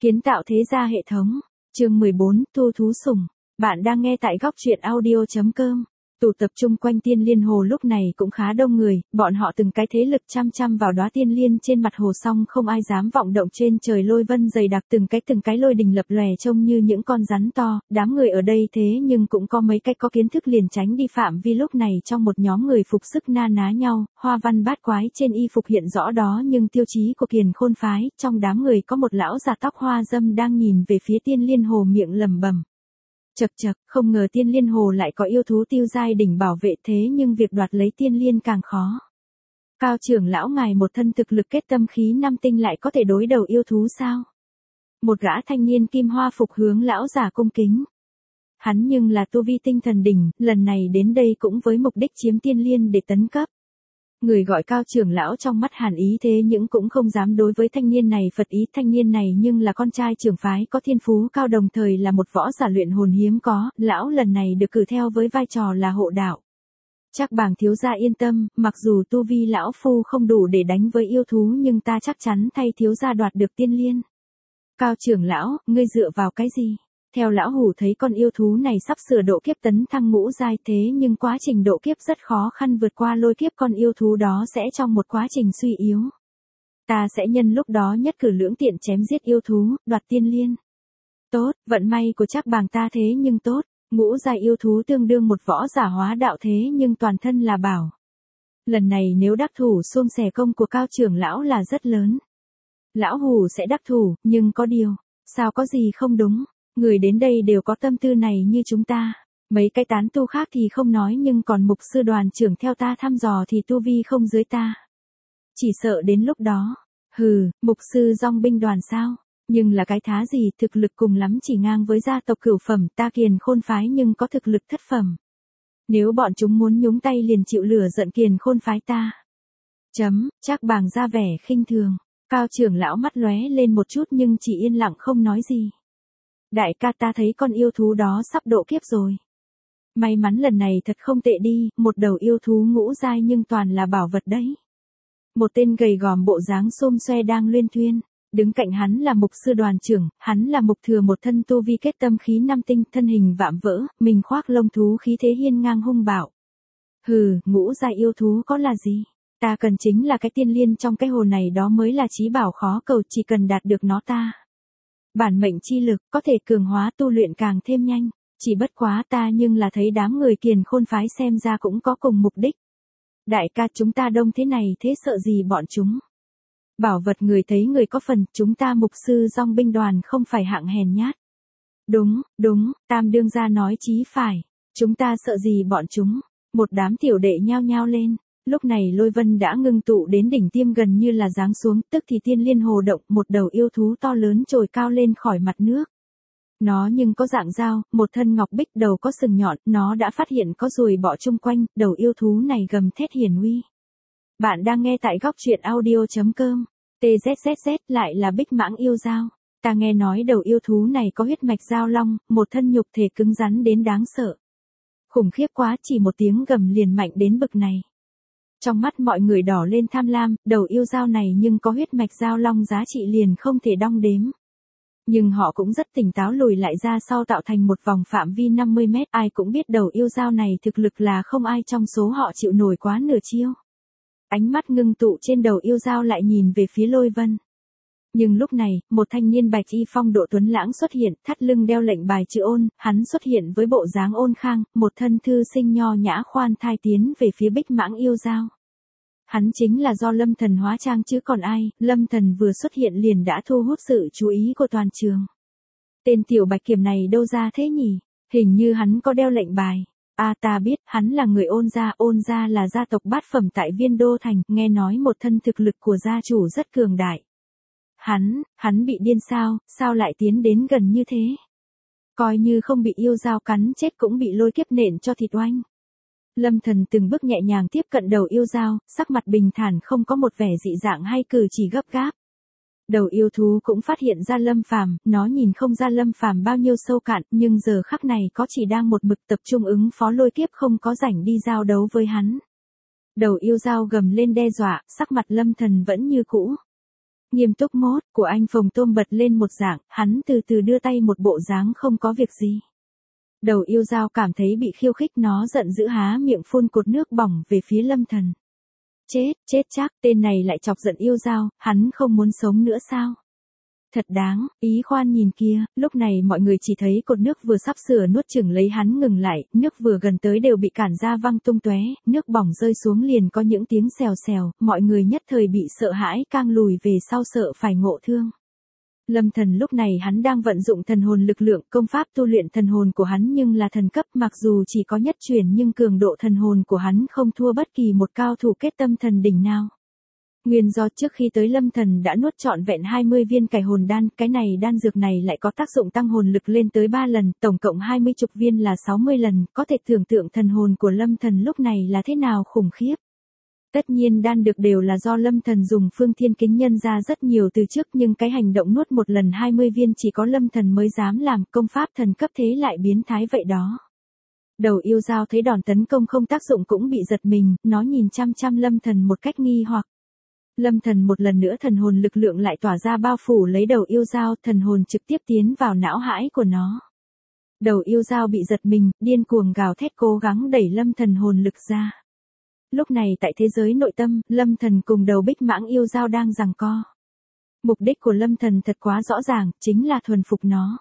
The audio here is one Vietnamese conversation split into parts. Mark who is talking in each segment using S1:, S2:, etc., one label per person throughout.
S1: Kiến tạo thế gia hệ thống. Chương 14, tu thú sủng. Bạn đang nghe tại góc truyện audio.com. Tụ tập trung quanh Tiên Liên Hồ lúc này cũng khá đông người, bọn họ từng cái thế lực chăm chăm vào đóa tiên liên trên mặt hồ, song không ai dám vọng động. Trên trời lôi vân dày đặc, từng cái lôi đình lập lòe trông như những con rắn to. Đám người ở đây thế nhưng cũng có mấy cái có kiến thức liền tránh đi phạm vi. Lúc này trong một nhóm người phục sức na ná nhau, hoa văn bát quái trên y phục hiện rõ đó nhưng tiêu chí của Kiền Khôn phái. Trong đám người có một lão già tóc hoa râm đang nhìn về phía Tiên Liên Hồ, miệng lẩm bẩm: Chậc chậc, không ngờ Tiên Liên Hồ lại có yêu thú tiêu giai đỉnh bảo vệ, thế nhưng việc đoạt lấy tiên liên càng khó. Cao trưởng lão, ngài một thân thực lực kết tâm khí 5 tinh lại có thể đối đầu yêu thú sao? Một gã thanh niên kim hoa phục hướng lão già cung kính. Hắn nhưng là tu vi tinh thần đỉnh, lần này đến đây cũng với mục đích chiếm tiên liên để tấn cấp. Người gọi Cao trưởng lão trong mắt hàn ý, thế nhưng cũng không dám đối với thanh niên này phật ý. Thanh niên này nhưng là con trai trưởng phái, có thiên phú cao, đồng thời là một võ giả luyện hồn hiếm có. Lão lần này được cử theo với vai trò là hộ đạo. Trác Bàng thiếu gia yên tâm, mặc dù tu vi lão phu không đủ để đánh với yêu thú, nhưng ta chắc chắn thay thiếu gia đoạt được tiên liên. Cao trưởng lão, ngươi dựa vào cái gì? Theo lão hủ thấy con yêu thú này sắp sửa độ kiếp tấn thăng ngũ giai, thế nhưng quá trình độ kiếp rất khó khăn, vượt qua lôi kiếp con yêu thú đó sẽ trong một quá trình suy yếu. Ta sẽ nhân lúc đó nhất cử lưỡng tiện chém giết yêu thú, đoạt tiên liên. Tốt, vận may của Trác Bàng ta thế nhưng tốt, ngũ giai yêu thú tương đương một võ giả hóa đạo, thế nhưng toàn thân là bảo. Lần này nếu đắc thủ, xuông xẻ công của Cao trưởng lão là rất lớn. Lão hủ sẽ đắc thủ, nhưng có điều, sao có gì không đúng? Người đến đây đều có tâm tư này như chúng ta. Mấy cái tán tu khác thì không nói, nhưng còn mục sư đoàn trưởng theo ta thăm dò thì tu vi không dưới ta. Chỉ sợ đến lúc đó, mục sư dòng binh đoàn sao? Nhưng là cái thá gì, thực lực cùng lắm chỉ ngang với gia tộc cửu phẩm, ta Kiền Khôn phái nhưng có thực lực thất phẩm. Nếu bọn chúng muốn nhúng tay liền chịu lửa giận Kiền Khôn phái ta. Trác Bàng ra vẻ khinh thường. Cao trưởng lão mắt lóe lên một chút nhưng chỉ yên lặng không nói gì. Đại ca, ta thấy con yêu thú đó sắp độ kiếp rồi. May mắn lần này thật không tệ đi, một đầu yêu thú ngũ giai nhưng toàn là bảo vật đấy. Một tên gầy gòm bộ dáng xôm xoe đang luyên thuyên, đứng cạnh hắn là mục sư đoàn trưởng, hắn là mục thừa, một thân tu vi kết tâm khí 5 tinh, thân hình vạm vỡ, mình khoác lông thú, khí thế hiên ngang hung bạo. Ngũ giai yêu thú có là gì? Ta cần chính là cái tiên liên trong cái hồ này, đó mới là chí bảo khó cầu, chỉ cần đạt được nó ta. Bản mệnh chi lực có thể cường hóa tu luyện càng thêm nhanh, chỉ bất quá ta nhưng là thấy đám người Kiền Khôn phái xem ra cũng có cùng mục đích. Đại ca, chúng ta đông thế này thế sợ gì bọn chúng? Bảo vật người thấy người có phần, chúng ta mục sư dòng binh đoàn không phải hạng hèn nhát. Đúng, Tam đương gia nói chí phải, chúng ta sợ gì bọn chúng? Một đám tiểu đệ nhao nhao lên. Lúc này lôi vân đã ngưng tụ đến đỉnh tiêm, gần như là giáng xuống, tức thì Tiên Liên Hồ động, một đầu yêu thú to lớn trồi cao lên khỏi mặt nước. Nó nhưng có dạng dao, một thân ngọc bích, đầu có sừng nhọn, nó đã phát hiện có ruồi bọ chung quanh, đầu yêu thú này gầm thét hiền uy. Bạn đang nghe tại góc truyện audio.com. TZZZ lại là bích mãng yêu dao. Ta nghe nói đầu yêu thú này có huyết mạch dao long, một thân nhục thể cứng rắn đến đáng sợ. Khủng khiếp quá, chỉ một tiếng gầm liền mạnh đến bực này. Trong mắt mọi người đỏ lên tham lam, đầu yêu dao này nhưng có huyết mạch dao long, giá trị liền không thể đong đếm. Nhưng họ cũng rất tỉnh táo, lùi lại ra sau tạo thành một vòng phạm vi 50 mét, ai cũng biết đầu yêu dao này thực lực là không ai trong số họ chịu nổi quá nửa chiêu. Ánh mắt ngưng tụ trên đầu yêu dao lại nhìn về phía lôi vân. Nhưng lúc này, một thanh niên bạch y phong độ tuấn lãng xuất hiện, thắt lưng đeo lệnh bài chữ ôn, hắn xuất hiện với bộ dáng ôn khang, một thân thư sinh nho nhã khoan thai tiến về phía bích mãng yêu dao. Hắn chính là do Lâm Thần hóa trang chứ còn ai, Lâm Thần vừa xuất hiện liền đã thu hút sự chú ý của toàn trường. Tên tiểu bạch kiểm này đâu ra thế nhỉ? Hình như hắn có đeo lệnh bài. Ta biết, hắn là người Ôn gia là gia tộc bát phẩm tại Viên Đô Thành, nghe nói một thân thực lực của gia chủ rất cường đại. Hắn bị điên sao lại tiến đến gần như thế? Coi như không bị yêu dao cắn chết cũng bị lôi kiếp nện cho thịt oanh. Lâm Thần từng bước nhẹ nhàng tiếp cận đầu yêu dao, sắc mặt bình thản, không có một vẻ dị dạng hay cử chỉ gấp gáp. Đầu yêu thú cũng phát hiện ra Lâm Phàm, nó nhìn không ra Lâm Phàm bao nhiêu sâu cạn, nhưng giờ khắc này có chỉ đang một mực tập trung ứng phó lôi kiếp, không có rảnh đi giao đấu với hắn. Đầu yêu dao gầm lên đe dọa, sắc mặt Lâm Thần vẫn như cũ. Nghiêm túc mốt, của anh Phồng Tôm bật lên một dạng, hắn từ từ đưa tay một bộ dáng không có việc gì. Đầu yêu dao cảm thấy bị khiêu khích, nó giận dữ há miệng phun cột nước bỏng về phía Lâm Thần. Chết chắc, tên này lại chọc giận yêu dao, hắn không muốn sống nữa sao? Thật đáng, ý khoan nhìn kia, lúc này mọi người chỉ thấy cột nước vừa sắp sửa nuốt chửng lấy hắn ngừng lại, nước vừa gần tới đều bị cản ra văng tung tóe, nước bỏng rơi xuống liền có những tiếng xèo xèo, mọi người nhất thời bị sợ hãi cang lùi về sau sợ phải ngộ thương. Lâm Thần lúc này hắn đang vận dụng thần hồn lực lượng, công pháp tu luyện thần hồn của hắn nhưng là thần cấp, mặc dù chỉ có nhất truyền nhưng cường độ thần hồn của hắn không thua bất kỳ một cao thủ kết tâm thần đỉnh nào. Nguyên do trước khi tới Lâm Thần đã nuốt trọn vẹn 20 viên cải hồn đan, cái này đan dược này lại có tác dụng tăng hồn lực lên tới 3 lần, tổng cộng 20 chục viên là 60 lần, có thể tưởng tượng thần hồn của Lâm Thần lúc này là thế nào khủng khiếp. Tất nhiên đan được đều là do Lâm Thần dùng Phương Thiên Kính nhân ra rất nhiều từ trước, nhưng cái hành động nuốt một lần 20 viên chỉ có Lâm Thần mới dám làm, công pháp thần cấp thế lại biến thái vậy đó. Đầu yêu dao thấy đòn tấn công không tác dụng cũng bị giật mình, nó nhìn chăm chăm Lâm Thần một cách nghi hoặc. Lâm Thần một lần nữa thần hồn lực lượng lại tỏa ra bao phủ lấy đầu yêu dao, thần hồn trực tiếp tiến vào não hãi của nó. Đầu yêu dao bị giật mình, điên cuồng gào thét cố gắng đẩy Lâm Thần hồn lực ra. Lúc này tại thế giới nội tâm, Lâm Thần cùng đầu bích mãng yêu dao đang giằng co. Mục đích của Lâm Thần thật quá rõ ràng, chính là thuần phục nó.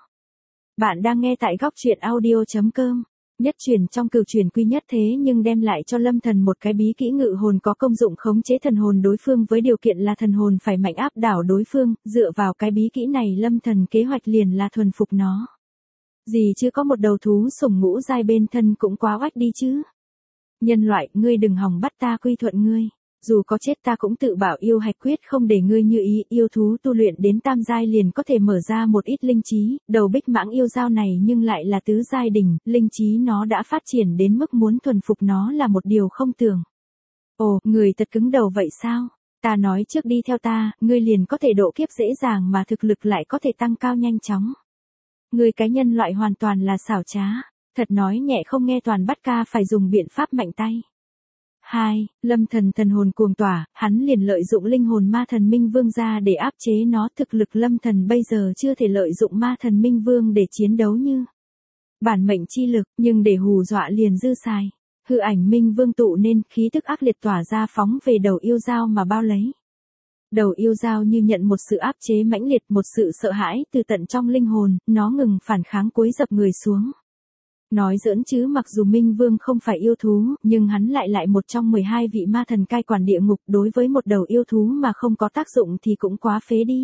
S1: Bạn đang nghe tại góc truyện audio.com. Nhất truyền trong cửu truyền quy nhất thế nhưng đem lại cho Lâm Thần một cái bí kỹ ngự hồn có công dụng khống chế thần hồn đối phương với điều kiện là thần hồn phải mạnh áp đảo đối phương, dựa vào cái bí kỹ này Lâm Thần kế hoạch liền là thuần phục nó. Gì chứ có một đầu thú sủng ngũ giai bên thân cũng quá oách đi chứ. Nhân loại, ngươi đừng hòng bắt ta quy thuận ngươi. Dù có chết ta cũng tự bảo yêu hạch quyết không để ngươi như ý, yêu thú tu luyện đến tam giai liền có thể mở ra một ít linh trí, đầu bích mãng yêu dao này nhưng lại là tứ giai đỉnh, linh trí nó đã phát triển đến mức muốn thuần phục nó là một điều không tưởng. Ồ, người thật cứng đầu vậy sao? Ta nói trước đi theo ta, ngươi liền có thể độ kiếp dễ dàng mà thực lực lại có thể tăng cao nhanh chóng. Ngươi cái nhân loại hoàn toàn là xảo trá, thật nói nhẹ không nghe toàn bắt ca phải dùng biện pháp mạnh tay. 2. Lâm Thần thần hồn cuồng tỏa, hắn liền lợi dụng linh hồn ma thần Minh Vương ra để áp chế nó, thực lực Lâm Thần bây giờ chưa thể lợi dụng ma thần Minh Vương để chiến đấu như bản mệnh chi lực, nhưng để hù dọa liền dư xài. Hư ảnh Minh Vương tụ nên khí tức ác liệt tỏa ra phóng về đầu yêu dao mà bao lấy. Đầu yêu dao như nhận một sự áp chế mãnh liệt, một sự sợ hãi từ tận trong linh hồn, nó ngừng phản kháng cúi dập người xuống. Nói giỡn chứ mặc dù Minh Vương không phải yêu thú, nhưng hắn lại một trong 12 vị ma thần cai quản địa ngục, đối với một đầu yêu thú mà không có tác dụng thì cũng quá phế đi.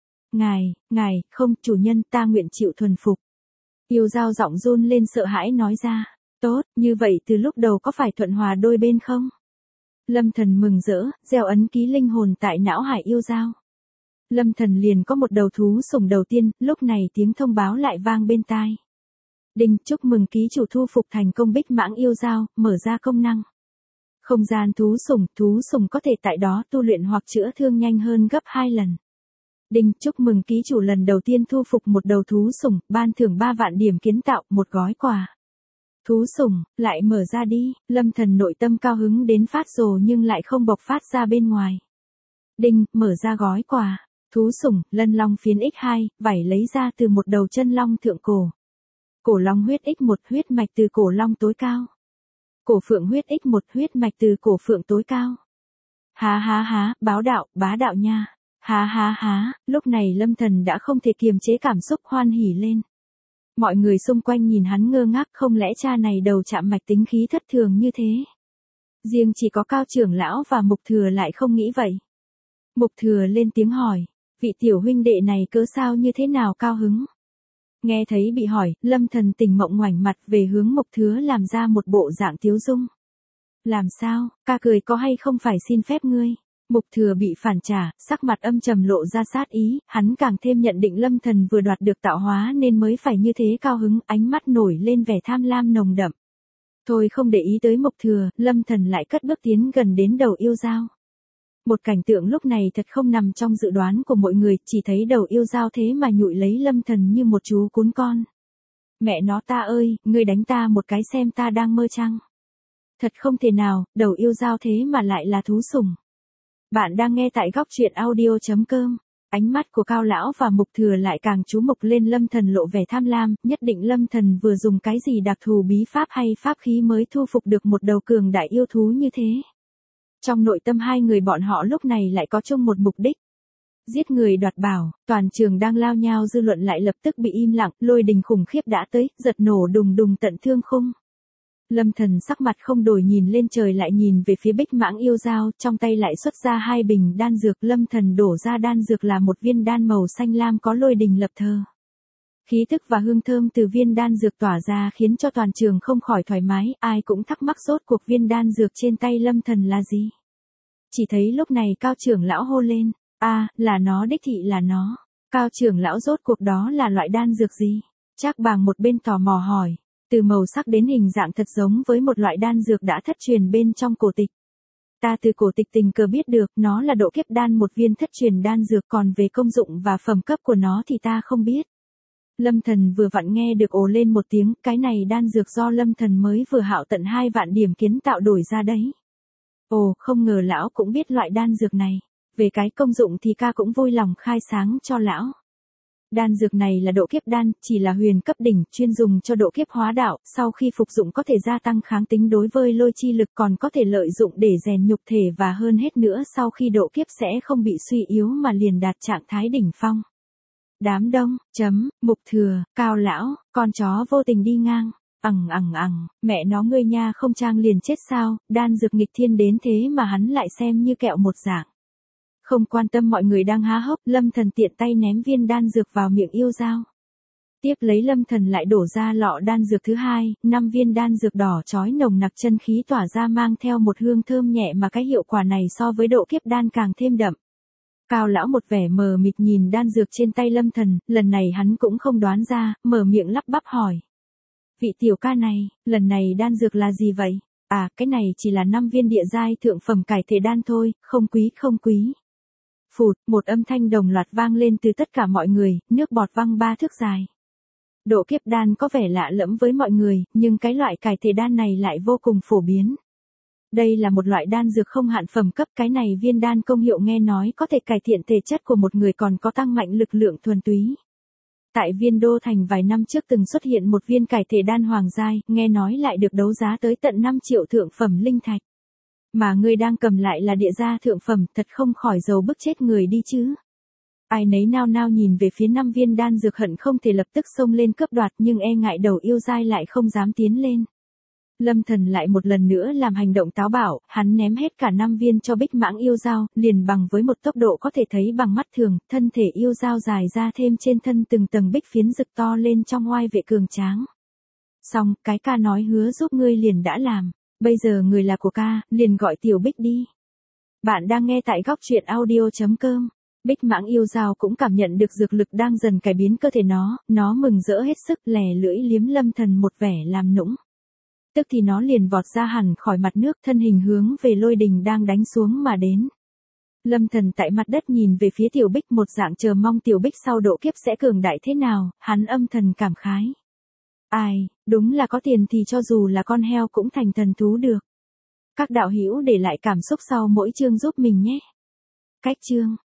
S1: Ngài, không, chủ nhân, ta nguyện chịu thuần phục. Yêu dao giọng run lên sợ hãi nói ra, tốt, như vậy từ lúc đầu có phải thuận hòa đôi bên không? Lâm Thần mừng rỡ, gieo ấn ký linh hồn tại não hải yêu dao. Lâm Thần liền có một đầu thú sủng đầu tiên, lúc này tiếng thông báo lại vang bên tai. Đinh, chúc mừng ký chủ thu phục thành công bích mãng yêu dao, mở ra công năng. Không gian thú sủng có thể tại đó tu luyện hoặc chữa thương nhanh hơn gấp 2 lần. Đinh, chúc mừng ký chủ lần đầu tiên thu phục một đầu thú sủng, ban thưởng 3 vạn điểm kiến tạo, một gói quà. Thú sủng, lại mở ra đi, Lâm Thần nội tâm cao hứng đến phát rồ nhưng lại không bộc phát ra bên ngoài. Đinh, mở ra gói quà. Thú sủng, lân long phiến X2, vảy lấy ra từ một đầu chân long thượng cổ. Cổ long huyết X1 huyết mạch từ cổ long tối cao. Cổ phượng huyết X1 huyết mạch từ cổ phượng tối cao. Há, bá đạo nha. Há, lúc này Lâm Thần đã không thể kiềm chế cảm xúc hoan hỉ lên. Mọi người xung quanh nhìn hắn ngơ ngác, không lẽ cha này đầu chạm mạch tính khí thất thường như thế. Riêng chỉ có Cao trưởng lão và Mục Thừa lại không nghĩ vậy. Mục Thừa lên tiếng hỏi, vị tiểu huynh đệ này cớ sao như thế nào cao hứng. Nghe thấy bị hỏi, Lâm Thần tỉnh mộng ngoảnh mặt về hướng Mục Thừa làm ra một bộ dạng tiếu dung. Làm sao, ca cười có hay không phải xin phép ngươi. Mục Thừa bị phản trả, sắc mặt âm trầm lộ ra sát ý, hắn càng thêm nhận định Lâm Thần vừa đoạt được tạo hóa nên mới phải như thế cao hứng, ánh mắt nổi lên vẻ tham lam nồng đậm. Thôi không để ý tới Mục Thừa, Lâm Thần lại cất bước tiến gần đến đầu yêu dao. Một cảnh tượng lúc này thật không nằm trong dự đoán của mọi người, chỉ thấy đầu yêu dao thế mà nhụi lấy Lâm Thần như một chú cún con. Mẹ nó ta ơi, ngươi đánh ta một cái xem ta đang mơ chăng? Thật không thể nào, đầu yêu dao thế mà lại là thú sủng. Bạn đang nghe tại góc truyện audio.com. Ánh mắt của Cao lão và Mục Thừa lại càng chú mục lên Lâm Thần lộ vẻ tham lam, nhất định Lâm Thần vừa dùng cái gì đặc thù bí pháp hay pháp khí mới thu phục được một đầu cường đại yêu thú như thế. Trong nội tâm hai người bọn họ lúc này lại có chung một mục đích. Giết người đoạt bảo, toàn trường đang lao nhao dư luận lại lập tức bị im lặng, lôi đình khủng khiếp đã tới, giật nổ đùng đùng tận thương khung. Lâm Thần sắc mặt không đổi nhìn lên trời lại nhìn về phía Bích Mãng yêu dao, trong tay lại xuất ra 2 bình đan dược. Lâm Thần đổ ra đan dược là một viên đan màu xanh lam có lôi đình lập thơ. Khí thức và hương thơm từ viên đan dược tỏa ra khiến cho toàn trường không khỏi thoải mái, ai cũng thắc mắc rốt cuộc viên đan dược trên tay Lâm Thần là gì. Chỉ thấy lúc này Cao trưởng lão hô lên, là nó đích thị là nó. Cao trưởng lão rốt cuộc đó là loại đan dược gì? Trác Bàng một bên tò mò hỏi. Từ màu sắc đến hình dạng thật giống với một loại đan dược đã thất truyền bên trong cổ tịch. Ta từ cổ tịch tình cờ biết được nó là độ kiếp đan, một viên thất truyền đan dược, còn về công dụng và phẩm cấp của nó thì ta không biết. Lâm Thần vừa vặn nghe được ồ lên một tiếng, cái này đan dược do Lâm Thần mới vừa hạo tận 2 vạn điểm kiến tạo đổi ra đấy. Ồ, không ngờ lão cũng biết loại đan dược này. Về cái công dụng thì ca cũng vui lòng khai sáng cho lão. Đan dược này là độ kiếp đan, chỉ là huyền cấp đỉnh, chuyên dùng cho độ kiếp hóa đạo, sau khi phục dụng có thể gia tăng kháng tính đối với lôi chi lực, còn có thể lợi dụng để rèn nhục thể, và hơn hết nữa sau khi độ kiếp sẽ không bị suy yếu mà liền đạt trạng thái đỉnh phong. Đám đông, Mục Thừa, Cao lão, con chó vô tình đi ngang. Mẹ nó ngươi nha, không trang liền chết sao, đan dược nghịch thiên đến thế mà hắn lại xem như kẹo một dạng. Không quan tâm mọi người đang há hốc, Lâm Thần tiện tay ném viên đan dược vào miệng yêu dao. Tiếp lấy Lâm Thần lại đổ ra lọ đan dược thứ 2, 5 viên đan dược đỏ chói nồng nặc chân khí tỏa ra mang theo một hương thơm nhẹ mà cái hiệu quả này so với độ kiếp đan càng thêm đậm. Cao lão một vẻ mờ mịt nhìn đan dược trên tay Lâm Thần, lần này hắn cũng không đoán ra, mở miệng lắp bắp hỏi. Vị tiểu ca này, lần này đan dược là gì vậy? Cái này chỉ là 5 viên địa giai thượng phẩm cải thể đan thôi, không quý. Phụt, một âm thanh đồng loạt vang lên từ tất cả mọi người, nước bọt văng 3 thước dài. Độ kiếp đan có vẻ lạ lẫm với mọi người, nhưng cái loại cải thể đan này lại vô cùng phổ biến. Đây là một loại đan dược không hạn phẩm cấp, cái này viên đan công hiệu nghe nói có thể cải thiện thể chất của một người, còn có tăng mạnh lực lượng thuần túy. Tại Viên Đô Thành vài năm trước từng xuất hiện một viên cải thể đan hoàng giai, nghe nói lại được đấu giá tới tận 5 triệu thượng phẩm linh thạch. Mà người đang cầm lại là địa gia thượng phẩm, thật không khỏi giàu bức chết người đi chứ. Ai nấy nao nao nhìn về phía 5 viên đan dược, hận không thể lập tức xông lên cướp đoạt, nhưng e ngại đầu yêu giai lại không dám tiến lên. Lâm Thần lại một lần nữa làm hành động táo bạo, hắn ném hết cả 5 viên cho Bích Mãng yêu dao, liền bằng với một tốc độ có thể thấy bằng mắt thường, thân thể yêu dao dài ra thêm trên thân từng tầng bích phiến rực to lên trong oai vệ cường tráng. Xong, cái ca nói hứa giúp ngươi liền đã làm, bây giờ người là của ca, liền gọi tiểu Bích đi. Bạn đang nghe tại góc truyện audio.com. Bích Mãng yêu dao cũng cảm nhận được dược lực đang dần cải biến cơ thể nó mừng rỡ hết sức, lè lưỡi liếm Lâm Thần một vẻ làm nũng. Tức thì nó liền vọt ra hẳn khỏi mặt nước, thân hình hướng về lôi đình đang đánh xuống mà đến. Lâm Thần tại mặt đất nhìn về phía tiểu Bích, một dạng chờ mong tiểu Bích sau độ kiếp sẽ cường đại thế nào, hắn âm thầm cảm khái. Đúng là có tiền thì cho dù là con heo cũng thành thần thú được. Các đạo hữu để lại cảm xúc sau mỗi chương giúp mình nhé. Cách chương